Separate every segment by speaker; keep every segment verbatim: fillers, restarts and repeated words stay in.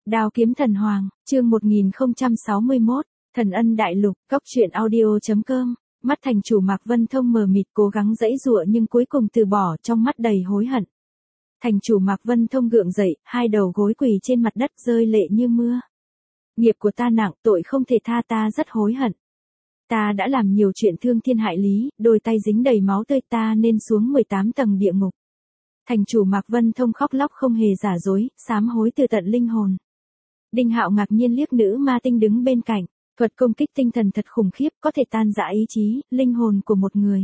Speaker 1: Đao kiếm thần hoàng, chương một nghìn không trăm sáu mươi mốt, thần ân đại lục, góc truyện audio chấm com. Mắt thành chủ Mạc Vân Thông mờ mịt cố gắng giãy giụa nhưng cuối cùng từ bỏ, trong mắt đầy hối hận. Thành chủ Mạc Vân Thông gượng dậy, hai đầu gối quỳ trên mặt đất rơi lệ như mưa. Nghiệp của ta nặng, tội không thể tha, ta rất hối hận. Ta đã làm nhiều chuyện thương thiên hại lý, đôi tay dính đầy máu tươi, ta nên xuống mười tám tầng địa ngục. Thành chủ Mạc Vân Thông khóc lóc không hề giả dối, sám hối từ tận linh hồn. Đinh Hạo ngạc nhiên liếc nữ ma tinh đứng bên cạnh, thuật công kích tinh thần thật khủng khiếp, có thể tan rã ý chí, linh hồn của một người.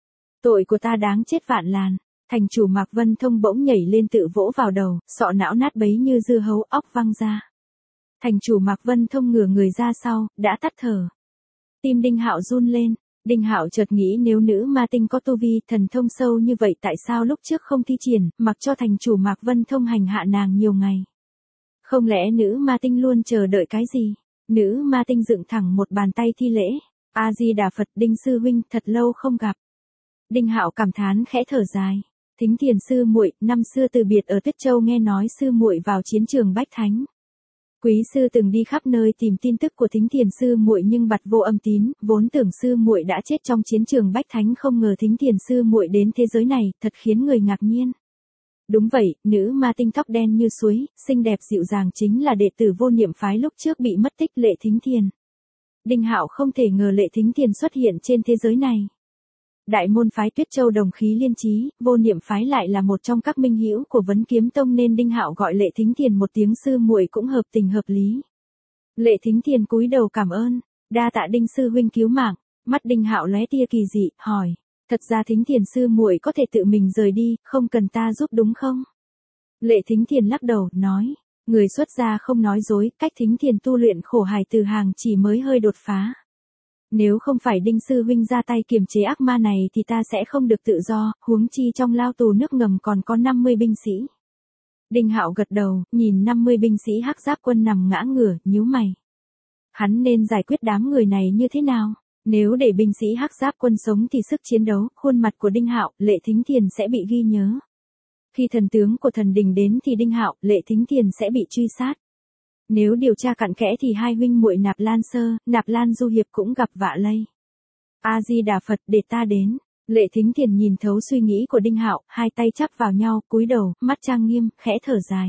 Speaker 1: Tội của ta đáng chết vạn làn. Thành chủ Mạc Vân Thông bỗng nhảy lên tự vỗ vào đầu, sọ não nát bấy như dưa hấu, óc văng ra. Thành chủ Mạc Vân Thông ngửa người ra sau, đã tắt thở. Tim Đinh Hạo run lên. Đinh Hạo chợt nghĩ nếu nữ ma tinh có tu vi thần thông sâu như vậy tại sao lúc trước không thi triển, mặc cho thành chủ Mạc Vân Thông hành hạ nàng nhiều ngày. Không lẽ nữ ma tinh luôn chờ đợi cái gì? Nữ ma tinh dựng thẳng một bàn tay thi lễ. A Di Đà Phật, Đinh sư huynh, thật lâu không gặp. Đinh Hạo cảm thán khẽ thở dài. Thính Thiền sư muội, năm xưa từ biệt ở Tuyết Châu nghe nói sư muội vào chiến trường Bách Thánh. Quý sư từng đi khắp nơi tìm tin tức của Thính Thiền sư muội nhưng bặt vô âm tín, vốn tưởng sư muội đã chết trong chiến trường Bách Thánh, không ngờ Thính Thiền sư muội đến thế giới này, thật khiến người ngạc nhiên. Đúng vậy, nữ ma tinh tóc đen như suối, xinh đẹp dịu dàng chính là đệ tử Vô Niệm phái lúc trước bị mất tích Lệ Thính Thiền. Đinh Hạo không thể ngờ Lệ Thính Thiền xuất hiện trên thế giới này. Đại môn phái Tuyết Châu đồng khí liên chí, Vô Niệm phái lại là một trong các minh hữu của Vấn Kiếm Tông nên Đinh Hạo gọi Lệ Thính Thiền một tiếng sư muội cũng hợp tình hợp lý. Lệ Thính Thiền cúi đầu cảm ơn, đa tạ Đinh sư huynh cứu mạng. Mắt Đinh Hạo lóe tia kỳ dị, hỏi, thật ra Thính Thiền sư muội có thể tự mình rời đi, không cần ta giúp đúng không? Lệ Thính Thiền lắc đầu, nói, người xuất gia không nói dối, cách Thính Thiền tu luyện khổ hài từ hàng chỉ mới hơi đột phá. Nếu không phải Đinh sư huynh ra tay kiềm chế ác ma này thì ta sẽ không được tự do, huống chi trong lao tù nước ngầm còn có năm mươi binh sĩ. Đinh Hạo gật đầu, nhìn năm mươi binh sĩ Hắc Giáp quân nằm ngã ngửa, nhíu mày. Hắn nên giải quyết đám người này như thế nào? Nếu để binh sĩ Hắc Giáp quân sống thì sức chiến đấu, khuôn mặt của Đinh Hạo, Lệ Thính Thiền sẽ bị ghi nhớ. Khi thần tướng của thần đình đến thì Đinh Hạo, Lệ Thính Thiền sẽ bị truy sát. Nếu điều tra cặn kẽ thì hai huynh muội Nạp Lan Sơ, Nạp Lan Du Hiệp cũng gặp vạ lây. A Di Đà Phật, để ta đến. Lệ Thính Thiền nhìn thấu suy nghĩ của Đinh Hạo, hai tay chắp vào nhau, cúi đầu, mắt trang nghiêm, khẽ thở dài.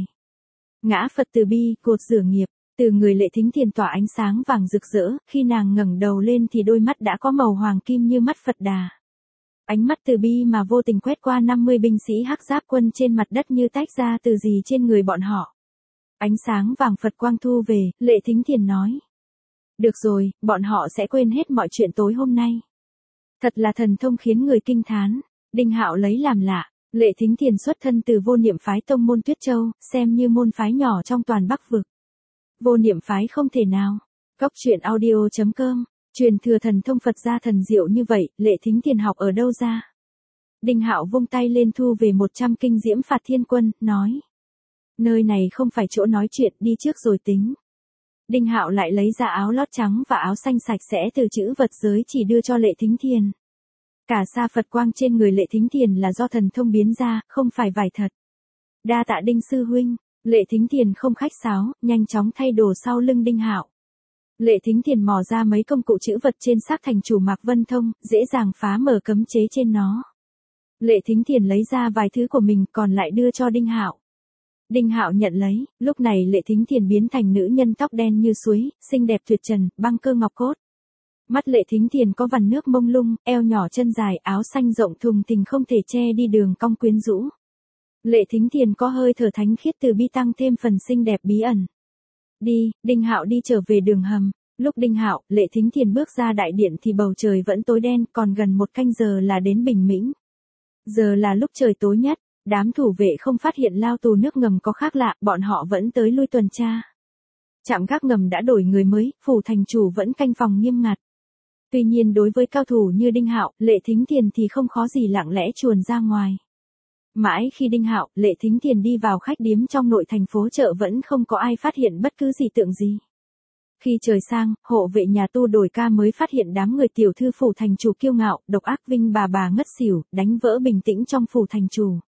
Speaker 1: Ngã Phật từ bi, cột rửa nghiệp. Từ người Lệ Thính Thiền tỏa ánh sáng vàng rực rỡ, khi nàng ngẩng đầu lên thì đôi mắt đã có màu hoàng kim như mắt Phật Đà. Ánh mắt từ bi mà vô tình quét qua năm mươi binh sĩ Hắc Giáp quân trên mặt đất như tách ra từ gì trên người bọn họ. Ánh sáng vàng Phật quang thu về, Lệ Thính Thiền nói. Được rồi, bọn họ sẽ quên hết mọi chuyện tối hôm nay. Thật là thần thông khiến người kinh thán. Đinh Hạo lấy làm lạ. Lệ Thính Thiền xuất thân từ Vô Niệm phái tông môn Tuyết Châu, xem như môn phái nhỏ trong toàn Bắc vực. Vô Niệm phái không thể nào. Góc truyện audio chấm com, truyền thừa thần thông Phật gia thần diệu như vậy, Lệ Thính Thiền học ở đâu ra? Đinh Hạo vung tay lên thu về một trăm kinh diễm phạt thiên quân, nói. Nơi này không phải chỗ nói chuyện, đi trước rồi tính. Đinh Hạo lại lấy ra áo lót trắng và áo xanh sạch sẽ từ chữ vật giới chỉ đưa cho Lệ Thính Thiền. Cả sa Phật quang trên người Lệ Thính Thiền là do thần thông biến ra, không phải vải thật. Đa tạ Đinh sư huynh. Lệ Thính Thiền không khách sáo, nhanh chóng thay đồ sau lưng Đinh Hạo. Lệ Thính Thiền mò ra mấy công cụ chữ vật trên xác thành chủ Mạc Vân Thông, dễ dàng phá mở cấm chế trên nó. Lệ Thính Thiền lấy ra vài thứ của mình còn lại đưa cho Đinh Hạo. Đinh Hạo nhận lấy, lúc này Lệ Thính Thiền biến thành nữ nhân tóc đen như suối, xinh đẹp tuyệt trần, băng cơ ngọc cốt. Mắt Lệ Thính Thiền có vằn nước mông lung, eo nhỏ chân dài, áo xanh rộng thùng thình không thể che đi đường cong quyến rũ. Lệ Thính Thiền có hơi thở thánh khiết từ bi tăng thêm phần xinh đẹp bí ẩn. Đi, Đinh Hạo đi trở về đường hầm. Lúc Đinh Hạo, Lệ Thính Thiền bước ra đại điện thì bầu trời vẫn tối đen, còn gần một canh giờ là đến bình minh. Giờ là lúc trời tối nhất, đám thủ vệ không phát hiện lao tù nước ngầm có khác lạ, bọn họ vẫn tới lui tuần tra. Trạm gác ngầm đã đổi người mới, phủ thành chủ vẫn canh phòng nghiêm ngặt. Tuy nhiên đối với cao thủ như Đinh Hạo, Lệ Thính Thiền thì không khó gì lặng lẽ chuồn ra ngoài. Mãi khi Đinh Hạo, Lệ Thính Thiền đi vào khách điếm trong nội thành phố chợ vẫn không có ai phát hiện bất cứ gì tượng gì. Khi trời sang, hộ vệ nhà tu đổi ca mới phát hiện đám người tiểu thư phủ thành chủ kiêu ngạo, độc ác vinh bà bà ngất xỉu, đánh vỡ bình tĩnh trong phủ thành chủ.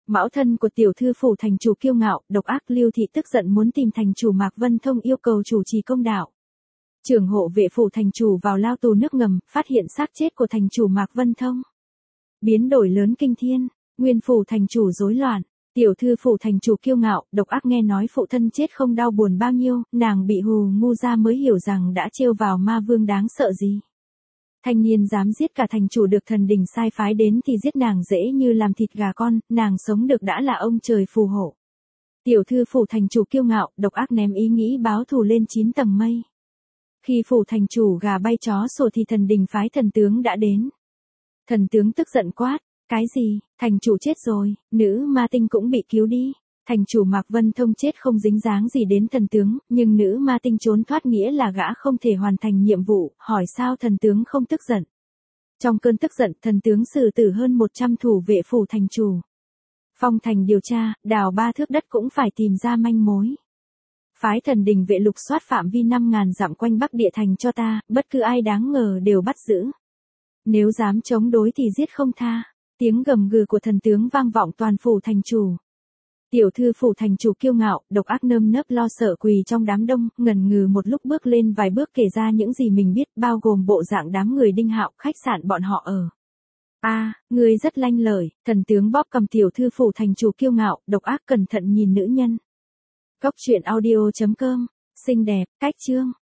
Speaker 1: Mão thân của tiểu thư phủ thành chủ kiêu ngạo, độc ác Lưu Thị tức giận muốn tìm thành chủ Mạc Vân Thông yêu cầu chủ trì công đạo. Trưởng hộ vệ phủ thành chủ vào lao tù nước ngầm, phát hiện xác chết của thành chủ Mạc Vân Thông. Biến đổi lớn kinh thiên, nguyên phủ thành chủ rối loạn, tiểu thư phủ thành chủ kiêu ngạo, độc ác nghe nói phụ thân chết không đau buồn bao nhiêu, nàng bị hù ngu ra mới hiểu rằng đã trêu vào ma vương đáng sợ gì. Thanh niên dám giết cả thành chủ được thần đình sai phái đến thì giết nàng dễ như làm thịt gà con, nàng sống được đã là ông trời phù hộ. Tiểu thư phủ thành chủ kiêu ngạo, độc ác ném ý nghĩ báo thù lên chín tầng mây. Khi phủ thành chủ gà bay chó sủa thì thần đình phái thần tướng đã đến. Thần tướng tức giận quát, cái gì, thành chủ chết rồi, nữ ma tinh cũng bị cứu đi. Thành chủ Mạc Vân Thông chết không dính dáng gì đến thần tướng, nhưng nữ ma tinh trốn thoát nghĩa là gã không thể hoàn thành nhiệm vụ, hỏi sao thần tướng không tức giận. Trong cơn tức giận, thần tướng xử tử hơn một trăm thủ vệ phủ thành chủ. Phong thành điều tra, đào ba thước đất cũng phải tìm ra manh mối. Phái thần đình vệ lục soát phạm vi năm ngàn dặm quanh Bắc Địa thành cho ta, bất cứ ai đáng ngờ đều bắt giữ. Nếu dám chống đối thì giết không tha. Tiếng gầm gừ của thần tướng vang vọng toàn phủ thành chủ. Tiểu thư phủ thành chủ kiêu ngạo, độc ác nơm nớp lo sợ quỳ trong đám đông, ngần ngừ một lúc bước lên vài bước kể ra những gì mình biết, bao gồm bộ dạng đám người Đinh Hạo, khách sạn bọn họ ở. A, à, ngươi rất lanh lợi, thần tướng bóp cầm tiểu thư phủ thành chủ kiêu ngạo, độc ác cẩn thận nhìn nữ nhân. Cốc truyện audio chấm com, xinh đẹp, cách chương.